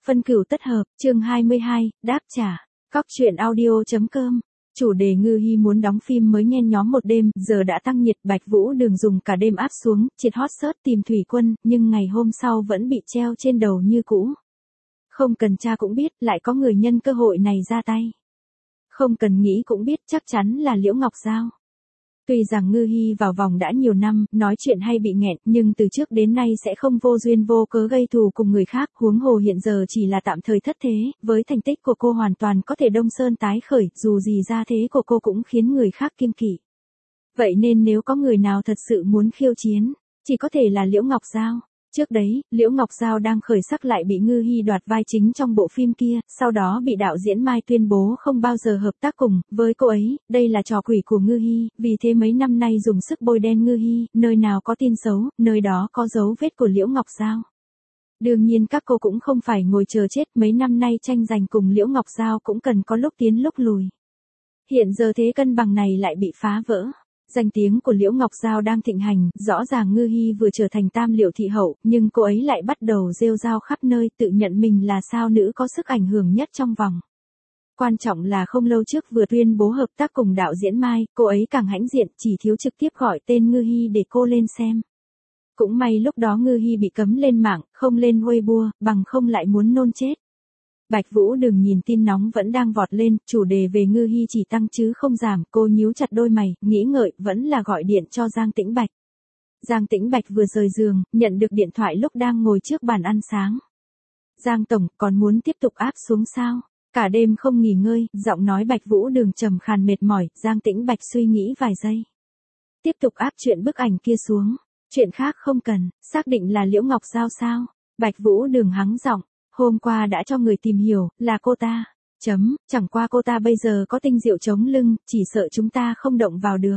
Phân cửu tất hợp, chương 22, đáp trả. Cóc truyện audio.com. Chủ đề Ngư Hi muốn đóng phim mới nhen nhóm một đêm, giờ đã tăng nhiệt. Bạch Vũ Đường dùng cả đêm áp xuống, triệt hot search tìm Thủy Quân, nhưng ngày hôm sau vẫn bị treo trên đầu như cũ. Không cần tra cũng biết, lại có người nhân cơ hội này ra tay. Không cần nghĩ cũng biết, chắc chắn là Liễu Ngọc Giao. Tuy rằng Ngư Hi vào vòng đã nhiều năm, nói chuyện hay bị nghẹn, nhưng từ trước đến nay sẽ không vô duyên vô cớ gây thù cùng người khác, huống hồ hiện giờ chỉ là tạm thời thất thế, với thành tích của cô hoàn toàn có thể đông sơn tái khởi, dù gì ra thế của cô cũng khiến người khác kiêng kỵ. Vậy nên nếu có người nào thật sự muốn khiêu chiến, chỉ có thể là Liễu Ngọc Giao. Trước đấy, Liễu Ngọc Giao đang khởi sắc lại bị Ngư Hi đoạt vai chính trong bộ phim kia, sau đó bị đạo diễn Mai tuyên bố không bao giờ hợp tác cùng với cô ấy, đây là trò quỷ của Ngư Hi, vì thế mấy năm nay dùng sức bôi đen Ngư Hi, nơi nào có tin xấu, nơi đó có dấu vết của Liễu Ngọc Giao. Đương nhiên các cô cũng không phải ngồi chờ chết, mấy năm nay tranh giành cùng Liễu Ngọc Giao cũng cần có lúc tiến lúc lùi. Hiện giờ thế cân bằng này lại bị phá vỡ. Danh tiếng của Liễu Ngọc Giao đang thịnh hành, rõ ràng Ngư Hi vừa trở thành tam liệu thị hậu, nhưng cô ấy lại bắt đầu rêu rao khắp nơi, tự nhận mình là sao nữ có sức ảnh hưởng nhất trong vòng. Quan trọng là không lâu trước vừa tuyên bố hợp tác cùng đạo diễn Mai, cô ấy càng hãnh diện, chỉ thiếu trực tiếp gọi tên Ngư Hi để cô lên xem. Cũng may lúc đó Ngư Hi bị cấm lên mạng, không lên Weibo, bằng không lại muốn nôn chết. Bạch Vũ Đường nhìn tin nóng vẫn đang vọt lên, chủ đề về Ngư Hi chỉ tăng chứ không giảm, cô nhíu chặt đôi mày, nghĩ ngợi, vẫn là gọi điện cho Giang Tĩnh Bạch. Giang Tĩnh Bạch vừa rời giường, nhận được điện thoại lúc đang ngồi trước bàn ăn sáng. Giang Tổng, còn muốn tiếp tục áp xuống sao? Cả đêm không nghỉ ngơi, giọng nói Bạch Vũ Đường trầm khàn mệt mỏi, Giang Tĩnh Bạch suy nghĩ vài giây. Tiếp tục áp chuyện bức ảnh kia xuống, chuyện khác không cần, xác định là Liễu Ngọc Giao sao? Bạch Vũ Đường hắng giọng. Hôm qua đã cho người tìm hiểu, là cô ta. Chẳng qua cô ta bây giờ có Tinh Diệu chống lưng, chỉ sợ chúng ta không động vào được.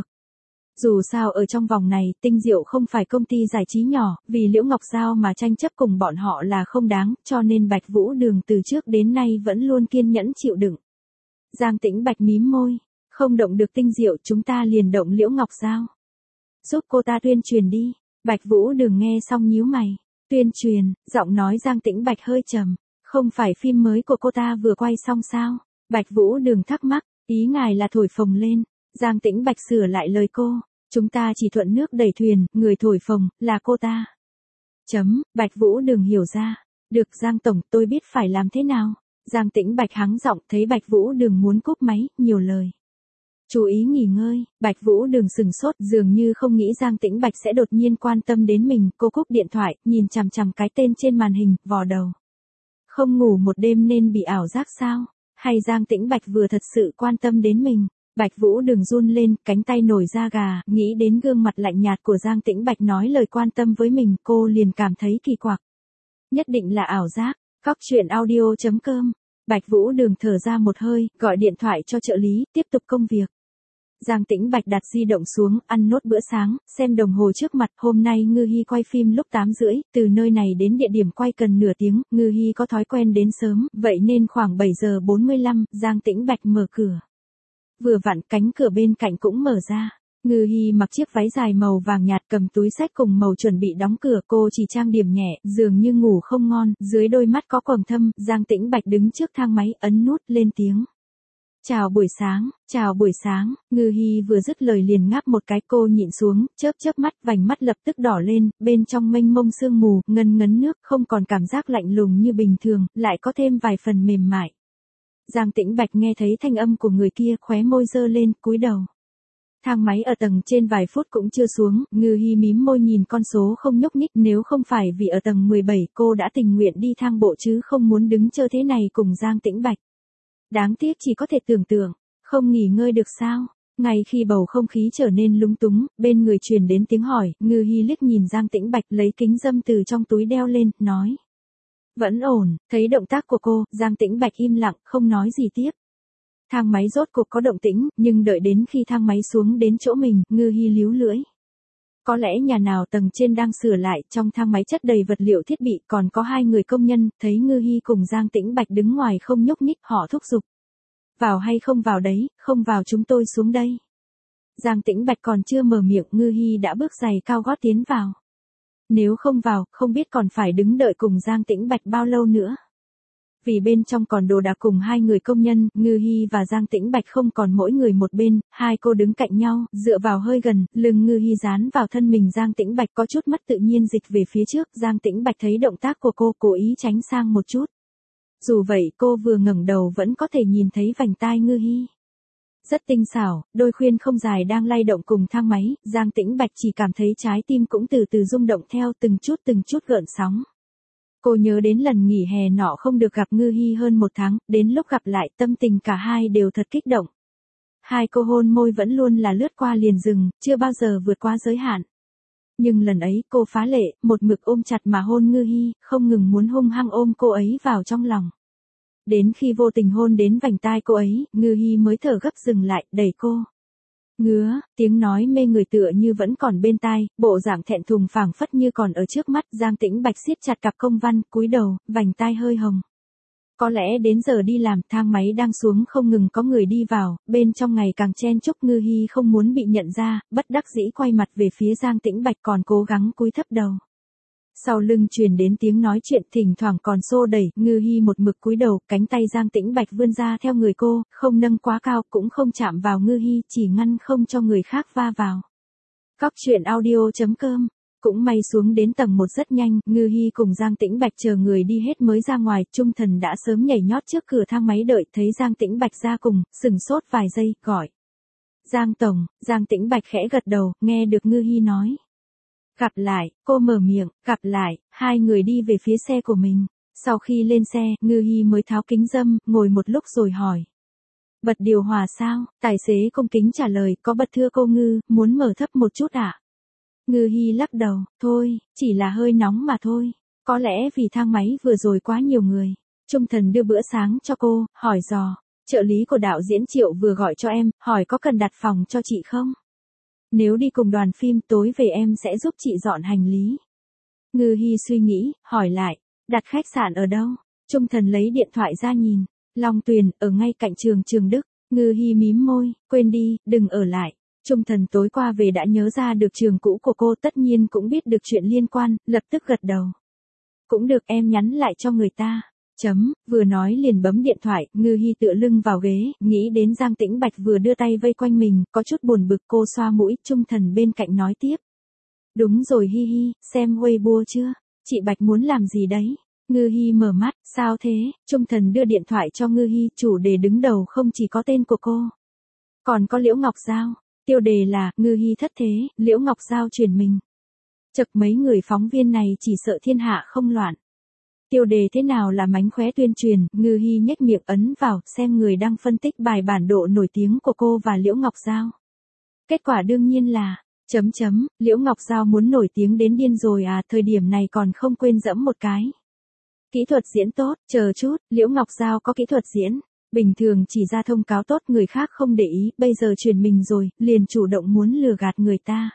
Dù sao ở trong vòng này, Tinh Diệu không phải công ty giải trí nhỏ, vì Liễu Ngọc Giao mà tranh chấp cùng bọn họ là không đáng, cho nên Bạch Vũ Đường từ trước đến nay vẫn luôn kiên nhẫn chịu đựng. Giang Tĩnh Bạch mím môi, không động được Tinh Diệu chúng ta liền động Liễu Ngọc Giao. Giúp cô ta tuyên truyền đi. Bạch Vũ Đường nghe xong nhíu mày. Tuyên truyền, giọng nói Giang Tĩnh Bạch hơi trầm, không phải phim mới của cô ta vừa quay xong sao? Bạch Vũ Đường thắc mắc, ý ngài là thổi phồng lên. Giang Tĩnh Bạch sửa lại lời cô, chúng ta chỉ thuận nước đẩy thuyền, người thổi phồng, là cô ta. Bạch Vũ Đường hiểu ra, được Giang Tổng, tôi biết phải làm thế nào. Giang Tĩnh Bạch hắng giọng, thấy Bạch Vũ Đường muốn cúp máy, nhiều lời. Chú ý nghỉ ngơi, Bạch Vũ Đường sừng sốt, dường như không nghĩ Giang Tĩnh Bạch sẽ đột nhiên quan tâm đến mình, cô cúp điện thoại, nhìn chằm chằm cái tên trên màn hình, vò đầu. Không ngủ một đêm nên bị ảo giác sao? Hay Giang Tĩnh Bạch vừa thật sự quan tâm đến mình? Bạch Vũ Đường run lên, cánh tay nổi da gà, nghĩ đến gương mặt lạnh nhạt của Giang Tĩnh Bạch nói lời quan tâm với mình, cô liền cảm thấy kỳ quặc. Nhất định là ảo giác. Cóc truyện audio.com. Bạch Vũ Đường thở ra một hơi, gọi điện thoại cho trợ lý, tiếp tục công việc. Giang Tĩnh Bạch đặt di động xuống, ăn nốt bữa sáng, xem đồng hồ trước mặt, hôm nay Ngư Hi quay phim lúc 8:30, từ nơi này đến địa điểm quay cần nửa tiếng, Ngư Hi có thói quen đến sớm, vậy nên khoảng 7:45, Giang Tĩnh Bạch mở cửa. Vừa vặn cánh cửa bên cạnh cũng mở ra. Ngư Hi mặc chiếc váy dài màu vàng nhạt cầm túi xách cùng màu chuẩn bị đóng cửa, cô chỉ trang điểm nhẹ, dường như ngủ không ngon, dưới đôi mắt có quầng thâm, Giang Tĩnh Bạch đứng trước thang máy, ấn nút, lên tiếng. Chào buổi sáng, Ngư Hi vừa dứt lời liền ngáp một cái, cô nhịn xuống, chớp mắt, vành mắt lập tức đỏ lên, bên trong mênh mông sương mù, ngấn ngấn nước, không còn cảm giác lạnh lùng như bình thường, lại có thêm vài phần mềm mại. Giang Tĩnh Bạch nghe thấy thanh âm của người kia, khóe môi giơ lên, cúi đầu. Thang máy ở tầng trên vài phút cũng chưa xuống, Ngư Hi mím môi nhìn con số không nhúc nhích, nếu không phải vì ở tầng 17 cô đã tình nguyện đi thang bộ chứ không muốn đứng chờ thế này cùng Giang Tĩnh Bạch. Đáng tiếc chỉ có thể tưởng tượng, không nghỉ ngơi được sao? Ngay khi bầu không khí trở nên lúng túng, bên người truyền đến tiếng hỏi, Ngư Hi liếc nhìn Giang Tĩnh Bạch lấy kính râm từ trong túi đeo lên, nói. Vẫn ổn, thấy động tác của cô, Giang Tĩnh Bạch im lặng, không nói gì tiếp. Thang máy rốt cuộc có động tĩnh, nhưng đợi đến khi thang máy xuống đến chỗ mình, Ngư Hi líu lưỡi. Có lẽ nhà nào tầng trên đang sửa lại, trong thang máy chất đầy vật liệu thiết bị, còn có 2 người công nhân, thấy Ngư Hi cùng Giang Tĩnh Bạch đứng ngoài không nhúc nhích, họ thúc giục. Vào hay không vào đấy, không vào chúng tôi xuống đây. Giang Tĩnh Bạch còn chưa mở miệng, Ngư Hi đã bước giày cao gót tiến vào. Nếu không vào, không biết còn phải đứng đợi cùng Giang Tĩnh Bạch bao lâu nữa. Vì bên trong còn đồ đạc cùng hai người công nhân, Ngư Hi và Giang Tĩnh Bạch không còn mỗi người một bên, hai cô đứng cạnh nhau, dựa vào hơi gần, lưng Ngư Hi dán vào thân mình Giang Tĩnh Bạch có chút mất tự nhiên dịch về phía trước, Giang Tĩnh Bạch thấy động tác của cô cố ý tránh sang một chút. Dù vậy cô vừa ngẩng đầu vẫn có thể nhìn thấy vành tai Ngư Hi. Rất tinh xảo, đôi khuyên không dài đang lay động cùng thang máy, Giang Tĩnh Bạch chỉ cảm thấy trái tim cũng từ từ rung động theo từng chút gợn sóng. Cô nhớ đến lần nghỉ hè nọ không được gặp Ngư Hi hơn một tháng, đến lúc gặp lại tâm tình cả hai đều thật kích động. Hai cô hôn môi vẫn luôn là lướt qua liền dừng, chưa bao giờ vượt qua giới hạn. Nhưng lần ấy cô phá lệ, một mực ôm chặt mà hôn Ngư Hi, không ngừng muốn hung hăng ôm cô ấy vào trong lòng. Đến khi vô tình hôn đến vành tai cô ấy, Ngư Hi mới thở gấp dừng lại, đẩy cô. Ngứa, tiếng nói mê người tựa như vẫn còn bên tai, bộ dạng thẹn thùng phảng phất như còn ở trước mắt, Giang Tĩnh Bạch siết chặt cặp công văn, cúi đầu, vành tai hơi hồng. Có lẽ đến giờ đi làm, thang máy đang xuống không ngừng có người đi vào, bên trong ngày càng chen chúc, Ngư Hi không muốn bị nhận ra, bất đắc dĩ quay mặt về phía Giang Tĩnh Bạch còn cố gắng cúi thấp đầu. Sau lưng truyền đến tiếng nói chuyện thỉnh thoảng còn xô đẩy, Ngư Hi một mực cúi đầu, cánh tay Giang Tĩnh Bạch vươn ra theo người cô, không nâng quá cao, cũng không chạm vào Ngư Hi, chỉ ngăn không cho người khác va vào. Cóc truyện audio.com. Cũng may xuống đến tầng 1 rất nhanh, Ngư Hi cùng Giang Tĩnh Bạch chờ người đi hết mới ra ngoài, Trung Thần đã sớm nhảy nhót trước cửa thang máy đợi, thấy Giang Tĩnh Bạch ra cùng, sừng sốt vài giây, gọi. Giang Tổng, Giang Tĩnh Bạch khẽ gật đầu, nghe được Ngư Hi nói. Gặp lại, cô mở miệng, gặp lại, hai người đi về phía xe của mình. Sau khi lên xe, Ngư Hi mới tháo kính râm, ngồi một lúc rồi hỏi. Bật điều hòa sao? Tài xế cung kính trả lời, có bật thưa cô Ngư, muốn mở thấp một chút ạ? Ngư Hi lắc đầu, thôi, chỉ là hơi nóng mà thôi. Có lẽ vì thang máy vừa rồi quá nhiều người. Trung Thần đưa bữa sáng cho cô, hỏi dò. Trợ lý của đạo diễn Triệu vừa gọi cho em, hỏi có cần đặt phòng cho chị không? Nếu đi cùng đoàn phim tối về em sẽ giúp chị dọn hành lý. Ngư Hi suy nghĩ, hỏi lại, đặt khách sạn ở đâu? Trung Thần lấy điện thoại ra nhìn, Long Tuyền, ở ngay cạnh trường Trường Đức. Ngư Hi mím môi, quên đi, đừng ở lại. Trung Thần tối qua về đã nhớ ra được trường cũ của cô, tất nhiên cũng biết được chuyện liên quan, lập tức gật đầu. Cũng được, em nhắn lại cho người ta. Vừa nói liền bấm điện thoại, Ngư Hi tựa lưng vào ghế, nghĩ đến Giang Tĩnh Bạch vừa đưa tay vây quanh mình, có chút buồn bực, cô xoa mũi, Trung Thần bên cạnh nói tiếp. Đúng rồi Hi Hi, xem Weibo chưa? Chị Bạch muốn làm gì đấy? Ngư Hi mở mắt, sao thế? Trung Thần đưa điện thoại cho Ngư Hi, chủ đề đứng đầu không chỉ có tên của cô. Còn có Liễu Ngọc Giao, tiêu đề là, Ngư Hi thất thế, Liễu Ngọc Giao chuyển mình. Chật mấy người phóng viên này chỉ sợ thiên hạ không loạn. Tiêu đề thế nào là mánh khóe tuyên truyền, Ngư Hi nhếch miệng ấn vào, xem người đang phân tích bài bản độ nổi tiếng của cô và Liễu Ngọc Giao. Kết quả đương nhiên là, Liễu Ngọc Giao muốn nổi tiếng đến điên rồi à, thời điểm này còn không quên dẫm một cái. Kỹ thuật diễn tốt, chờ chút, Liễu Ngọc Giao có kỹ thuật diễn. Bình thường chỉ ra thông cáo tốt người khác không để ý, bây giờ chuyển mình rồi, liền chủ động muốn lừa gạt người ta.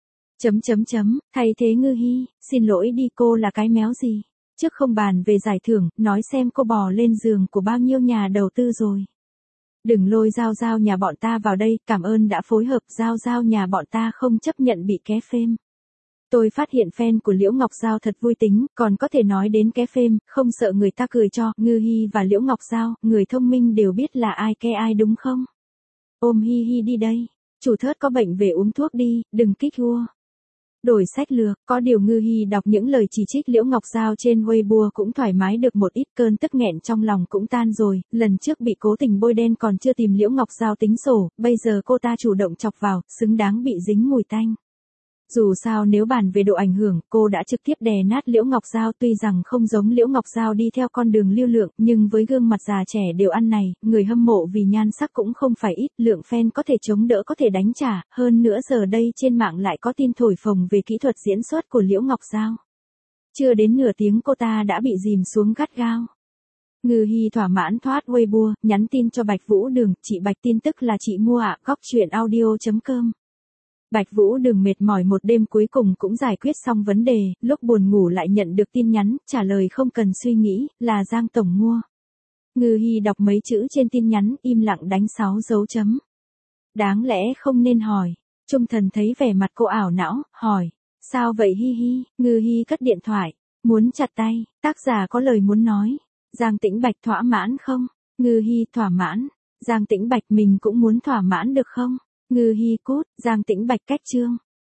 Thay thế Ngư Hi, xin lỗi đi, cô là cái méo gì? Trước không bàn về giải thưởng, nói xem cô bò lên giường của bao nhiêu nhà đầu tư rồi. Đừng lôi Giao Giao nhà bọn ta vào đây, cảm ơn đã phối hợp, Giao Giao nhà bọn ta không chấp nhận bị ké phêm. Tôi phát hiện fan của Liễu Ngọc Giao thật vui tính, còn có thể nói đến ké phêm, không sợ người ta cười cho. Ngư Hi và Liễu Ngọc Giao, người thông minh đều biết là ai ké ai đúng không? Ôm Hi Hi đi đây. Chủ thớt có bệnh về uống thuốc đi, đừng kích hua. Đổi sách lược, có điều Ngư Hi đọc những lời chỉ trích Liễu Ngọc Giao trên Weibo cũng thoải mái được một ít, cơn tức nghẹn trong lòng cũng tan rồi, lần trước bị cố tình bôi đen còn chưa tìm Liễu Ngọc Giao tính sổ, bây giờ cô ta chủ động chọc vào, xứng đáng bị dính mùi tanh. Dù sao nếu bàn về độ ảnh hưởng, cô đã trực tiếp đè nát Liễu Ngọc Giao, tuy rằng không giống Liễu Ngọc Giao đi theo con đường lưu lượng, nhưng với gương mặt già trẻ đều ăn này, người hâm mộ vì nhan sắc cũng không phải ít, lượng fan có thể chống đỡ có thể đánh trả, hơn nữa giờ đây trên mạng lại có tin thổi phồng về kỹ thuật diễn xuất của Liễu Ngọc Giao. Chưa đến nửa tiếng cô ta đã bị dìm xuống gắt gao. Ngư Hi thỏa mãn thoát Weibo, nhắn tin cho Bạch Vũ Đường, chị Bạch tin tức là chị mua ạ, Cóc truyện audio.com. Bạch Vũ Đường mệt mỏi một đêm cuối cùng cũng giải quyết xong vấn đề, lúc buồn ngủ lại nhận được tin nhắn, trả lời không cần suy nghĩ, là Giang Tổng mua. Ngư Hi đọc mấy chữ trên tin nhắn, im lặng đánh 6 dấu chấm. Đáng lẽ không nên hỏi. Trung Thần thấy vẻ mặt cô ảo não, hỏi. Sao vậy Hi Hi? Ngư Hi cất điện thoại, muốn chặt tay, tác giả có lời muốn nói. Giang Tĩnh Bạch thỏa mãn không? Ngư Hi thỏa mãn. Giang Tĩnh Bạch mình cũng muốn thỏa mãn được không? Ngư Hi cút, Giang Tĩnh Bạch cách chương.